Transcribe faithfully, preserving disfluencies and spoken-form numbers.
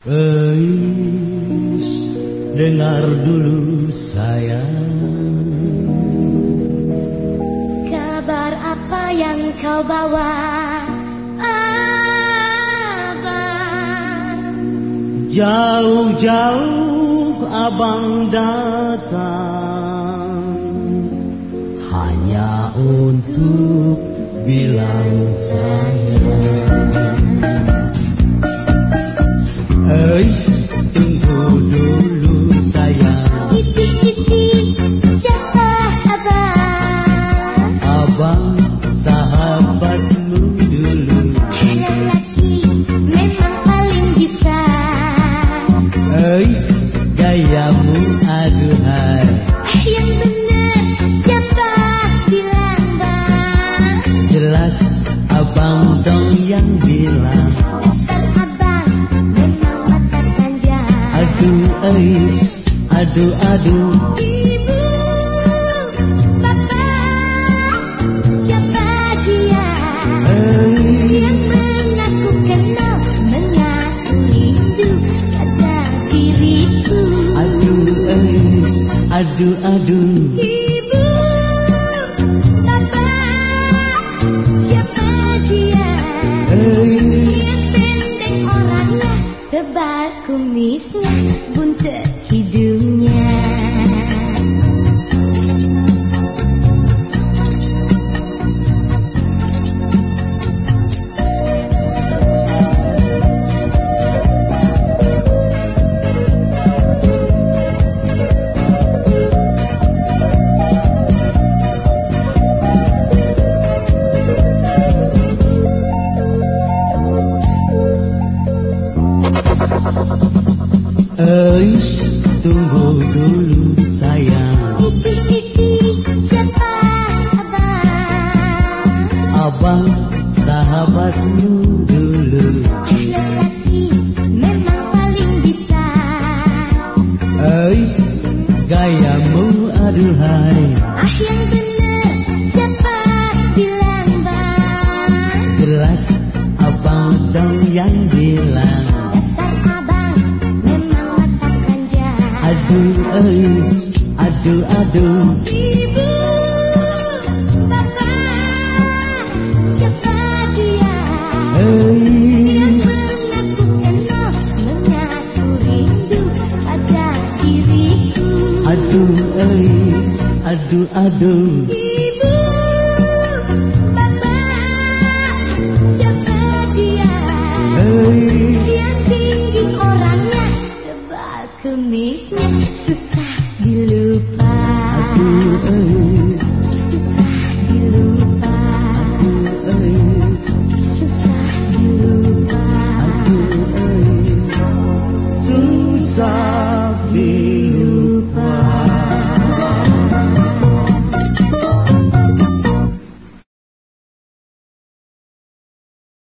Eis, dengar dulu sayang, kabar apa yang kau bawa, abang? Jauh-jauh abang datang hanya untuk bilang sayang. Eis, tunggu dulu sayang. Iti-iti, siapa abang? Abang sahabatmu dulu. Lelaki memang paling bisa. Eis, gayamu aduhai. Yang benar siapa bilang bang? Jelas abang dong yang bilang. Aduh Eis, aduh aduh. Ibu, bapak, siapa dia? Yang mengaku kenal, mengaku rindu pada diriku. Aduh Eis, aduh aduh. Ibu, bapak, siapa dia? Yang pendek orangnya, tebal kumisnya, buntut hidungnya. Eis, tunggu dulu sayang. Iti-iti, siapa abang? Abang sahabatmu dulu. Lelaki memang paling bisa. Eis, gayamu aduhai. Ah, yang benar siapa bilang bang? Jelas abang dong yang bilang. Dasar abang memang mata kanja. Aduh Eis, aduh aduh. Ibu, bapak, siapa dia? Yang Eis, mengaku kenal, mengaku rindu pada diriku. aduh Eis, aduh aduh.